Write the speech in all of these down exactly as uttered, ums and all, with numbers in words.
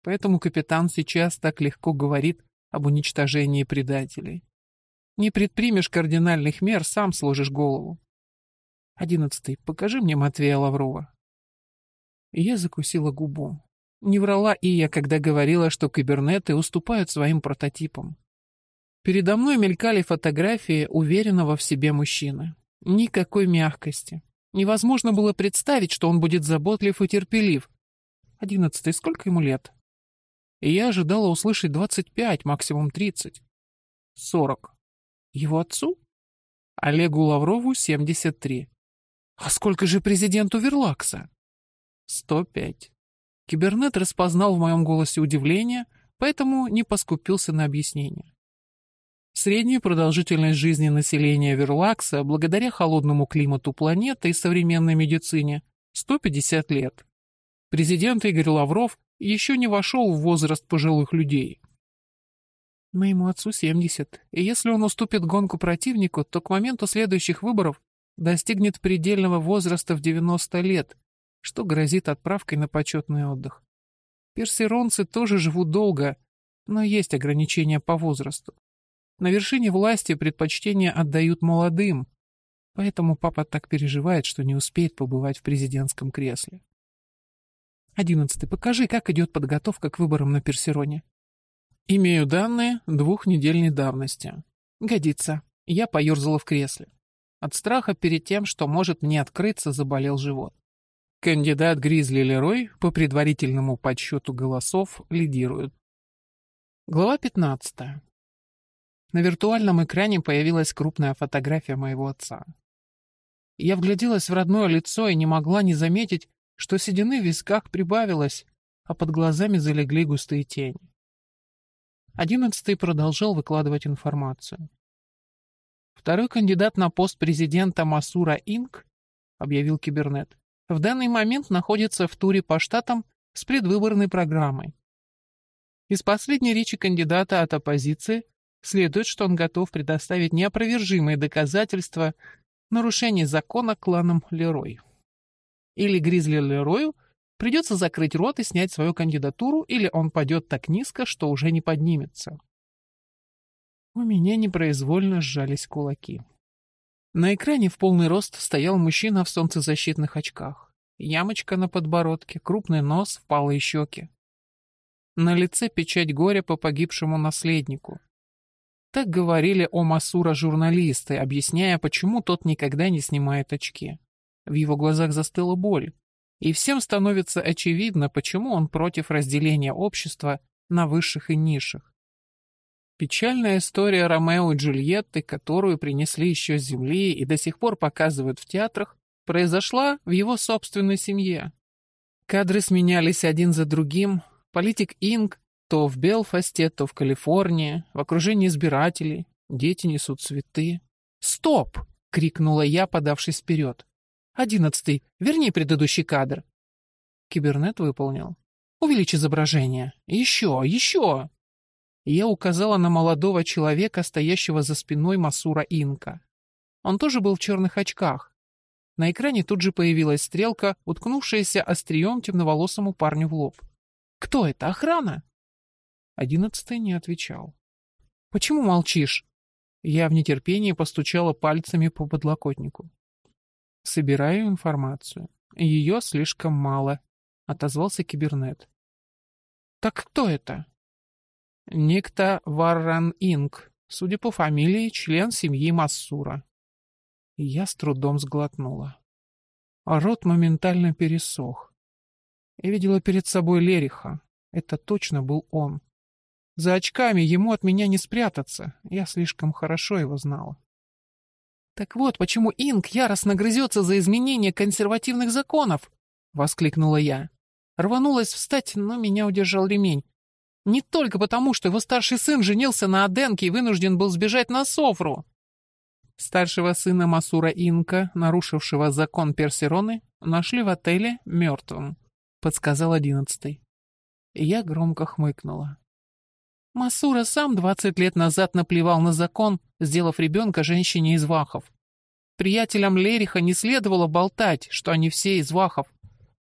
Поэтому капитан сейчас так легко говорит об уничтожении предателей. Не предпримешь кардинальных мер, сам сложишь голову. Одиннадцатый. Покажи мне Матвея Лаврова. И я закусила губу. Не врала и я, когда говорила, что кибернеты уступают своим прототипам. Передо мной мелькали фотографии уверенного в себе мужчины. Никакой мягкости. Невозможно было представить, что он будет заботлив и терпелив. Одиннадцатый. Сколько ему лет? И я ожидала услышать двадцать пять, максимум тридцать. Сорок. Его отцу? Олегу Лаврову семьдесят три. А сколько же президенту Верлакса? Сто пять. Кибернет распознал в моем голосе удивление, поэтому не поскупился на объяснение. Средняя продолжительность жизни населения Верлакса, благодаря холодному климату планеты и современной медицине, сто пятьдесят лет. Президент Игорь Лавров еще не вошел в возраст пожилых людей. Моему отцу семьдесят, и если он уступит гонку противнику, то к моменту следующих выборов достигнет предельного возраста в девяносто лет, что грозит отправкой на почетный отдых. Персеронцы тоже живут долго, но есть ограничения по возрасту. На вершине власти предпочтение отдают молодым, поэтому папа так переживает, что не успеет побывать в президентском кресле. Одиннадцатый. Покажи, как идет подготовка к выборам на Персероне. Имею данные двухнедельной давности. Годится. Я поерзала в кресле. От страха перед тем, что может мне открыться, заболел живот. Кандидат Гризли Лерой по предварительному подсчету голосов лидирует. Глава пятнадцатая. На виртуальном экране появилась крупная фотография моего отца. Я вгляделась в родное лицо и не могла не заметить, что седины в висках прибавилось, а под глазами залегли густые тени. Одиннадцатый продолжал выкладывать информацию. Второй кандидат на пост президента Масура Инк, объявил кибернет, в данный момент находится в туре по штатам с предвыборной программой. Из последней речи кандидата от оппозиции следует, что он готов предоставить неопровержимые доказательства нарушения закона кланом Лерой. Или Гризли Лерою придется закрыть рот и снять свою кандидатуру, или он падет так низко, что уже не поднимется. У меня непроизвольно сжались кулаки. На экране в полный рост стоял мужчина в солнцезащитных очках. Ямочка на подбородке, крупный нос, впалые щеки. На лице печать горя по погибшему наследнику. Так говорили о Масура журналисты, объясняя, почему тот никогда не снимает очки. В его глазах застыла боль. И всем становится очевидно, почему он против разделения общества на высших и низших. Печальная история Ромео и Джульетты, которую принесли еще с земли и до сих пор показывают в театрах, произошла в его собственной семье. Кадры сменялись один за другим. Политик Инк то в Белфасте, то в Калифорнии, в окружении избирателей. Дети несут цветы. «Стоп!» — крикнула я, подавшись вперед. «Одиннадцатый, верни предыдущий кадр». Кибернет выполнил. «Увеличь изображение. Еще, еще!» Я указала на молодого человека, стоящего за спиной Масура Инка. Он тоже был в черных очках. На экране тут же появилась стрелка, уткнувшаяся острием темноволосому парню в лоб. «Кто это? Охрана?» Одиннадцатый не отвечал. «Почему молчишь?» Я в нетерпении постучала пальцами по подлокотнику. «Собираю информацию. Ее слишком мало», — отозвался кибернет. «Так кто это?» «Некто Варран Инк, судя по фамилии, член семьи Массура». Я с трудом сглотнула. А рот моментально пересох. Я видела перед собой Лериха. Это точно был он. За очками ему от меня не спрятаться. Я слишком хорошо его знала. «Так вот, почему Инк яростно грызется за изменение консервативных законов!» — воскликнула я. Рванулась встать, но меня удержал ремень. Не только потому, что его старший сын женился на Аденке и вынужден был сбежать на Софру. Старшего сына Масура Инка, нарушившего закон Персероны, нашли в отеле мертвым, подсказал одиннадцатый. Я громко хмыкнула. Масура сам двадцать лет назад наплевал на закон, сделав ребенка женщине из вахов. Приятелям Лериха не следовало болтать, что они все из вахов.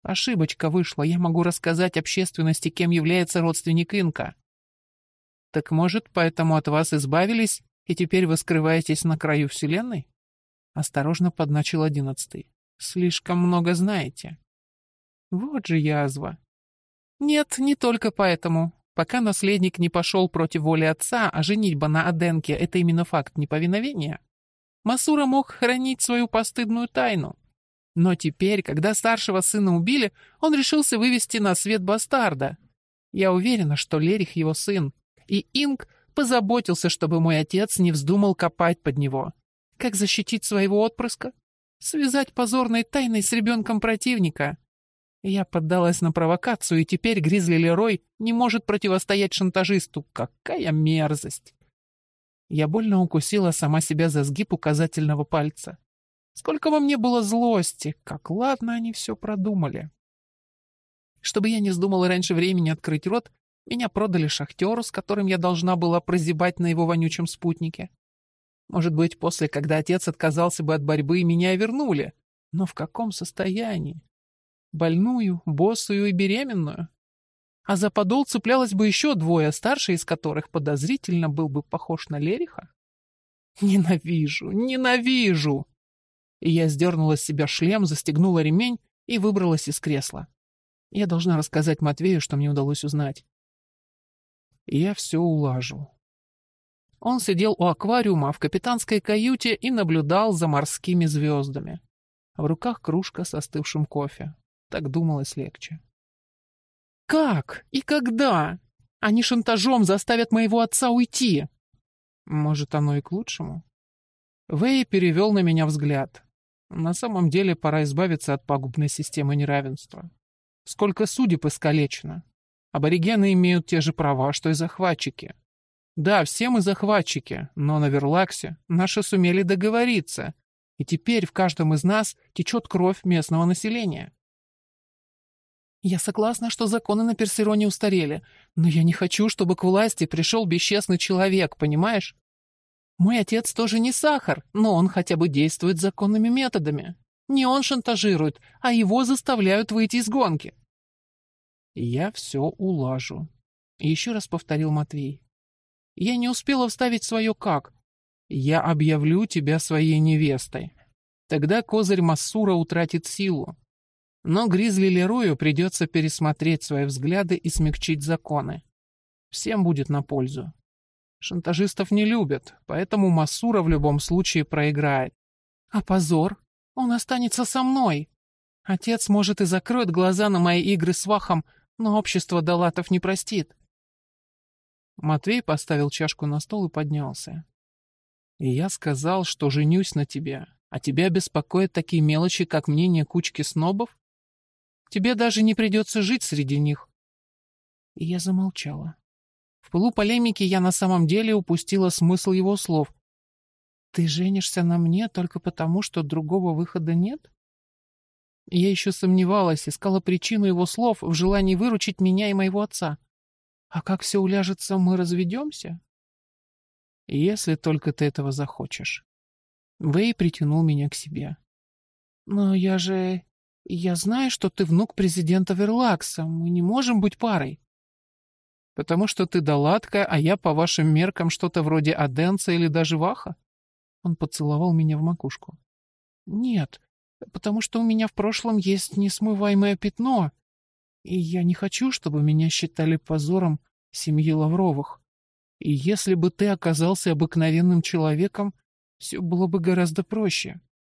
Ошибочка вышла, я могу рассказать общественности, кем является родственник Инка. Так может, поэтому от вас избавились, и теперь вы скрываетесь на краю Вселенной? Осторожно подначил одиннадцатый. Слишком много знаете. Вот же язва. Нет, не только поэтому. Пока наследник не пошел против воли отца, а женитьба на Аденке — это именно факт неповиновения, Масура мог хранить свою постыдную тайну. Но теперь, когда старшего сына убили, он решился вывести на свет бастарда. Я уверена, что Лерих его сын, и Инк позаботился, чтобы мой отец не вздумал копать под него. Как защитить своего отпрыска? Связать позорной тайной с ребенком противника. Я поддалась на провокацию, и теперь Гризли Лерой не может противостоять шантажисту. Какая мерзость! Я больно укусила сама себя за сгиб указательного пальца. Сколько во мне было злости, как ладно они все продумали. Чтобы я не вздумала раньше времени открыть рот, меня продали шахтеру, с которым я должна была прозябать на его вонючем спутнике. Может быть, после, когда отец отказался бы от борьбы, меня и вернули. Но в каком состоянии? Больную, босую и беременную. А за подол цеплялось бы еще двое, старший из которых подозрительно был бы похож на Лериха. Ненавижу, ненавижу! И я сдернула с себя шлем, застегнула ремень и выбралась из кресла. Я должна рассказать Матвею, что мне удалось узнать. Я все улажу. Он сидел у аквариума в капитанской каюте и наблюдал за морскими звездами. В руках кружка с остывшим кофе. Так думалось легче. Как и когда? Они шантажом заставят моего отца уйти. Может, оно и к лучшему? Вэй перевел на меня взгляд. На самом деле пора избавиться от пагубной системы неравенства. Сколько судеб искалечено. Аборигены имеют те же права, что и захватчики. Да, все мы захватчики, но на Верлаксе наши сумели договориться, и теперь в каждом из нас течет кровь местного населения. Я согласна, что законы на Персероне устарели, но я не хочу, чтобы к власти пришел бесчестный человек, понимаешь? Мой отец тоже не сахар, но он хотя бы действует законными методами. Не он шантажирует, а его заставляют выйти из гонки. Я все улажу. И еще раз повторил Матвей. Я не успела вставить свое «как». Я объявлю тебя своей невестой. Тогда козырь Массура утратит силу. Но Гризли Лерою придется пересмотреть свои взгляды и смягчить законы. Всем будет на пользу. Шантажистов не любят, поэтому Массура в любом случае проиграет. А позор? Он останется со мной. Отец, может, и закроет глаза на мои игры с Вахом, но общество Далатов не простит. Матвей поставил чашку на стол и поднялся. И я сказал, что женюсь на тебе, а тебя беспокоят такие мелочи, как мнение кучки снобов? Тебе даже не придется жить среди них. И я замолчала. В пылу полемики я на самом деле упустила смысл его слов. Ты женишься на мне только потому, что другого выхода нет? Я еще сомневалась, искала причину его слов в желании выручить меня и моего отца. А как все уляжется, мы разведемся? Если только ты этого захочешь. Вэй притянул меня к себе. Но я же... Я знаю, что ты внук президента Верлакса. Мы не можем быть парой. Потому что ты Далатка, а я, по вашим меркам, что-то вроде Аденца или даже Ваха? Он поцеловал меня в макушку. Нет, потому что у меня в прошлом есть несмываемое пятно, и я не хочу, чтобы меня считали позором семьи Лавровых. И если бы ты оказался обыкновенным человеком, все было бы гораздо проще.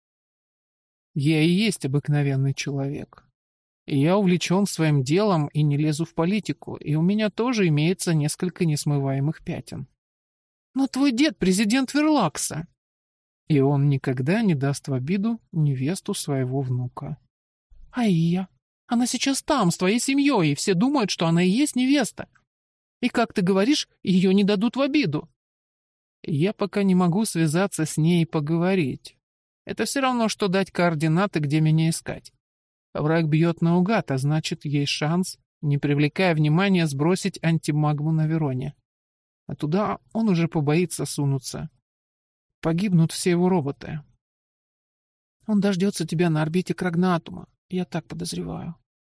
Я и есть обыкновенный человек. И я увлечен своим делом и не лезу в политику, и у меня тоже имеется несколько несмываемых пятен. Но твой дед президент Верлакса. И он никогда не даст в обиду невесту своего внука. А Ия? Она сейчас там, с твоей семьей, и все думают, что она и есть невеста. И, как ты говоришь, ее не дадут в обиду. Я пока не могу связаться с ней и поговорить. Это все равно, что дать координаты, где меня искать. Враг бьет наугад, а значит, есть шанс, не привлекая внимания, сбросить антимагму на Вероне. А туда он уже побоится сунуться. Погибнут все его роботы. Он дождется тебя на орбите Крагнатума, я так подозреваю.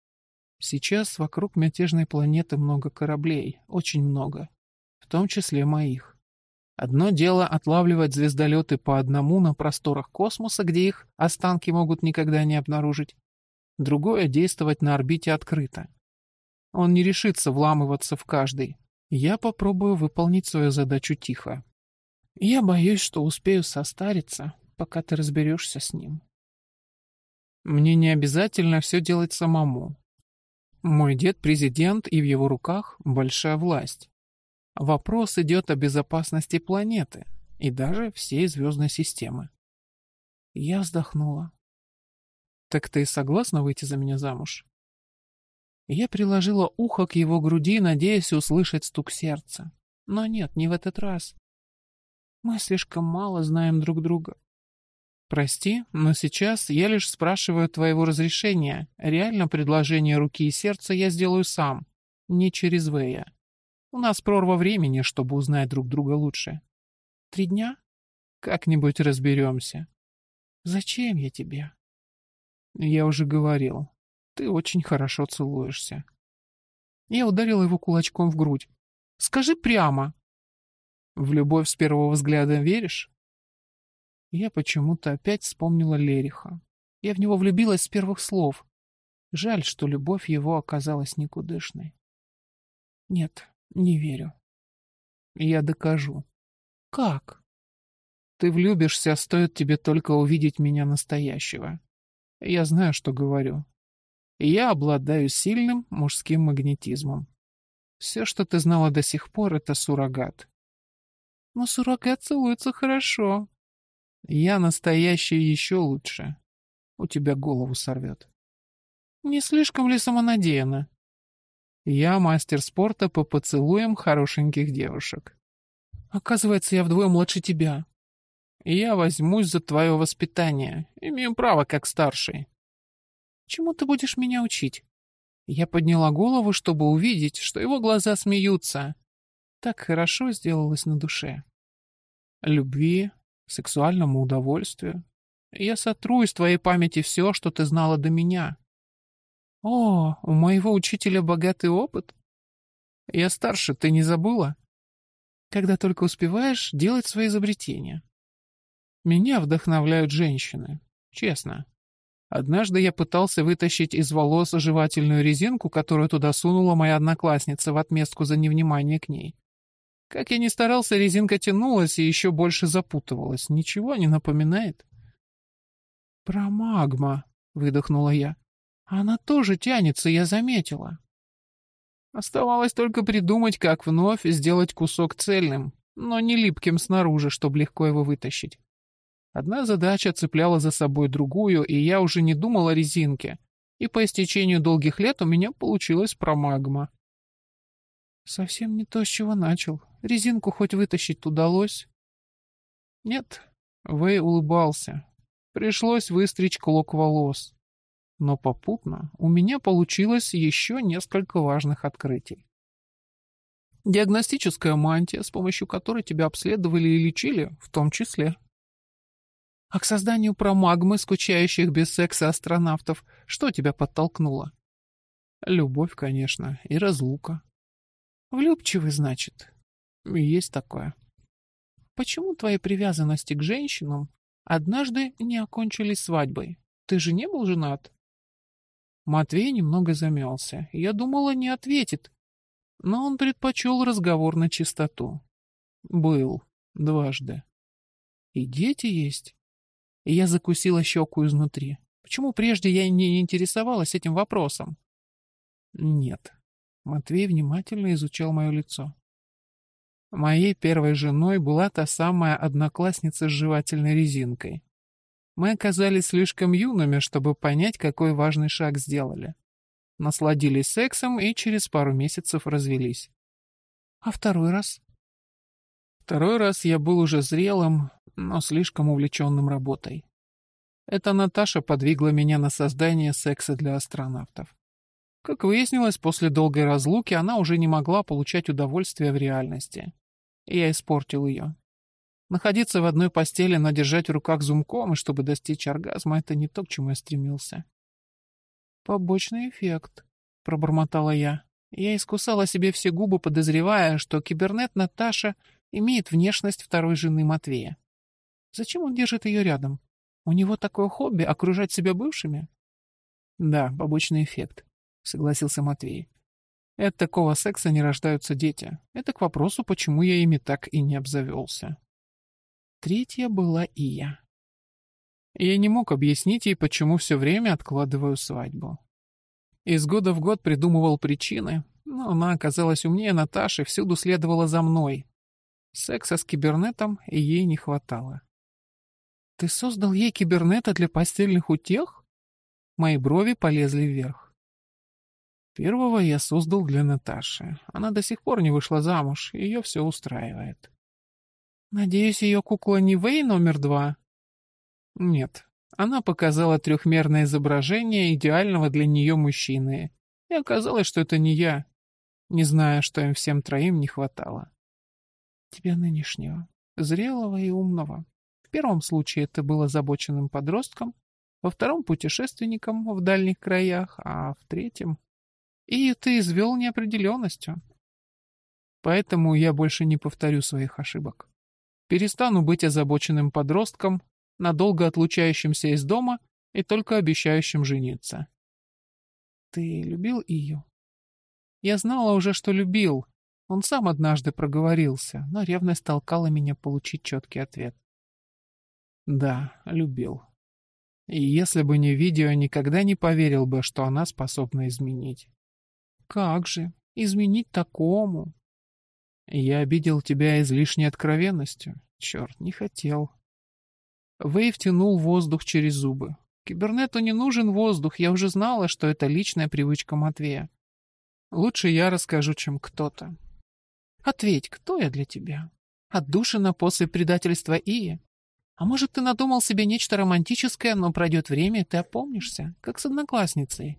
Сейчас вокруг мятежной планеты много кораблей, очень много, в том числе моих. Одно дело отлавливать звездолеты по одному на просторах космоса, где их останки могут никогда не обнаружить. Другое — действовать на орбите открыто. Он не решится вламываться в каждый. Я попробую выполнить свою задачу тихо. Я боюсь, что успею состариться, пока ты разберешься с ним. Мне не обязательно все делать самому. Мой дед президент, и в его руках большая власть. Вопрос идет о безопасности планеты и даже всей звездной системы. Я вздохнула. Так ты согласна выйти за меня замуж? Я приложила ухо к его груди, надеясь услышать стук сердца. Но нет, не в этот раз. Мы слишком мало знаем друг друга. Прости, но сейчас я лишь спрашиваю твоего разрешения. Реально предложение руки и сердца я сделаю сам, не через Вэя. У нас прорва времени, чтобы узнать друг друга лучше. Три дня? Как-нибудь разберемся. Зачем я тебе? Я уже говорил. Ты очень хорошо целуешься. Я ударил его кулачком в грудь. Скажи прямо. В любовь с первого взгляда веришь? Я почему-то опять вспомнила Лериха. Я в него влюбилась с первых слов. Жаль, что любовь его оказалась никудышной. Нет, не верю. Я докажу. Как? Ты влюбишься, стоит тебе только увидеть меня настоящего. Я знаю, что говорю. Я обладаю сильным мужским магнетизмом. Все, что ты знала до сих пор, — это суррогат. Но суррогат целуется хорошо. Я настоящий еще лучше. У тебя голову сорвет. Не слишком ли самонадеянно? Я мастер спорта по поцелуям хорошеньких девушек. Оказывается, я вдвое младше тебя. Я возьмусь за твое воспитание. Имею право, как старший. Чему ты будешь меня учить? Я подняла голову, чтобы увидеть, что его глаза смеются. Так хорошо сделалось на душе. Любви, сексуальному удовольствию. Я сотру из твоей памяти все, что ты знала до меня. О, у моего учителя богатый опыт. Я старше, ты не забыла? Когда только успеваешь делать свои изобретения. Меня вдохновляют женщины, честно. Однажды я пытался вытащить из волос жевательную резинку, которую туда сунула моя одноклассница в отместку за невнимание к ней. Как я ни старался, резинка тянулась и еще больше запутывалась. Ничего не напоминает? «Промагма», — выдохнула я. «Она тоже тянется, я заметила». Оставалось только придумать, как вновь сделать кусок цельным, но не липким снаружи, чтобы легко его вытащить. Одна задача цепляла за собой другую, и я уже не думал о резинке, и по истечению долгих лет у меня получилась промагма. Совсем не то, с чего начал. Резинку хоть вытащить удалось? Нет, Вэй улыбался. Пришлось выстричь клок волос. Но попутно у меня получилось еще несколько важных открытий. Диагностическая мантия, с помощью которой тебя обследовали и лечили, в том числе. А к созданию промагмы, скучающих без секса астронавтов, что тебя подтолкнуло? Любовь, конечно, и разлука. Влюбчивый, значит. Есть такое. Почему твои привязанности к женщинам однажды не окончились свадьбой? Ты же не был женат? Матвей немного замялся. Я думала, не ответит. Но он предпочел разговор на чистоту. Был. Дважды. И дети есть. И я закусила щеку изнутри. Почему прежде я не интересовалась этим вопросом? Нет. Матвей внимательно изучал мое лицо. Моей первой женой была та самая одноклассница с жевательной резинкой. Мы оказались слишком юными, чтобы понять, какой важный шаг сделали. Насладились сексом и через пару месяцев развелись. А второй раз? Второй раз я был уже зрелым, но слишком увлеченным работой. Эта Наташа подвигла меня на создание секса для астронавтов. Как выяснилось, после долгой разлуки она уже не могла получать удовольствие в реальности. И я испортил ее. Находиться в одной постели, но держать в руках зумком, и чтобы достичь оргазма, это не то, к чему я стремился. Побочный эффект. — пробормотала я. Я искусала себе все губы, подозревая, что кибернет Наташа имеет внешность второй жены Матвея. Зачем он держит ее рядом? У него такое хобби — окружать себя бывшими? Да, побочный эффект, — согласился Матвей. От такого секса не рождаются дети. Это к вопросу, почему я ими так и не обзавелся. Третья была Ия. Я не мог объяснить ей, почему все время откладываю свадьбу. Из года в год придумывал причины, но она оказалась умнее Наташи, всюду следовала за мной. Секса с кибернетом ей не хватало. «Ты создал ей кибернета для постельных утех?» Мои брови полезли вверх. Первого я создал для Наташи. Она до сих пор не вышла замуж, ее все устраивает. Надеюсь, ее кукла не Вэй номер два? Нет. Она показала трехмерное изображение идеального для нее мужчины. И оказалось, что это не я, не зная, что им всем троим не хватало. Тебя нынешнего, зрелого и умного. В первом случае это был озабоченным подростком, во втором — путешественником в дальних краях, а в третьем... И ты извел неопределенностью. Поэтому я больше не повторю своих ошибок. Перестану быть озабоченным подростком, надолго отлучающимся из дома и только обещающим жениться. Ты любил ее? Я знала уже, что любил. Он сам однажды проговорился, но ревность толкала меня получить четкий ответ. Да, любил. И если бы не видео, никогда не поверил бы, что она способна изменить. Как же? Изменить такому? Я обидел тебя излишней откровенностью. Черт, не хотел. Вэй втянул воздух через зубы. Кибернету не нужен воздух, я уже знала, что это личная привычка Матвея. Лучше я расскажу, чем кто-то. Ответь, кто я для тебя? Отдушина после предательства Ии? А может, ты надумал себе нечто романтическое, но пройдет время, и ты опомнишься, как с одноклассницей?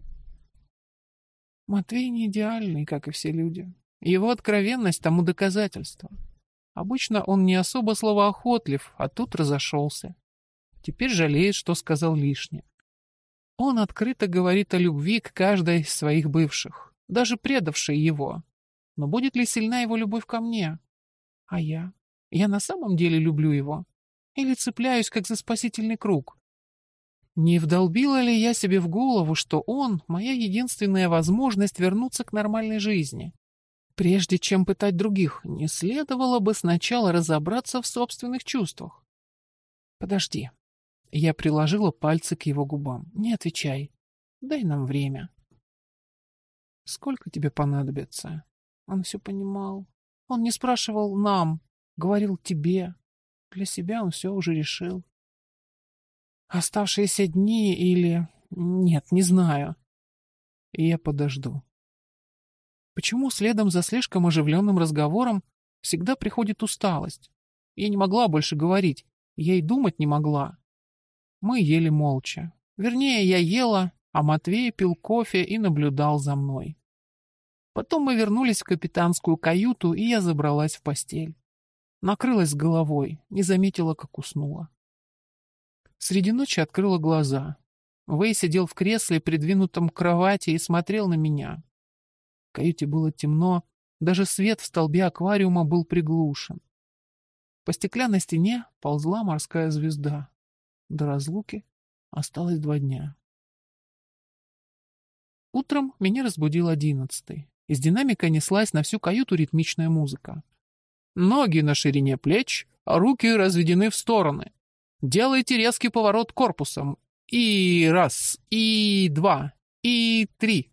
Матвей не идеальный, как и все люди. Его откровенность тому доказательство. Обычно он не особо словоохотлив, а тут разошелся. Теперь жалеет, что сказал лишнее. Он открыто говорит о любви к каждой из своих бывших, даже предавшей его. Но будет ли сильна его любовь ко мне? А я? Я на самом деле люблю его? Или цепляюсь, как за спасительный круг? Не вдолбила ли я себе в голову, что он — моя единственная возможность вернуться к нормальной жизни? Прежде чем пытать других, не следовало бы сначала разобраться в собственных чувствах. Подожди. Я приложила пальцы к его губам. Не отвечай. Дай нам время. Сколько тебе понадобится? Он все понимал. Он не спрашивал нам, говорил тебе. Для себя он все уже решил. Оставшиеся дни или... Нет, не знаю. И я подожду. Почему следом за слишком оживленным разговором всегда приходит усталость? Я не могла больше говорить. Я и думать не могла. Мы ели молча. Вернее, я ела, а Матвей пил кофе и наблюдал за мной. Потом мы вернулись в капитанскую каюту, и я забралась в постель. Накрылась с головой, не заметила, как уснула. Среди ночи открыла глаза. Вэй сидел в кресле, придвинутом к кровати, и смотрел на меня. В каюте было темно, даже свет в столбе аквариума был приглушен. По стеклянной стене ползла морская звезда. До разлуки осталось два дня. Утром меня разбудил одиннадцатый. Из динамика неслась на всю каюту ритмичная музыка. Ноги на ширине плеч, руки разведены в стороны. Делайте резкий поворот корпусом. И раз, и два, и три.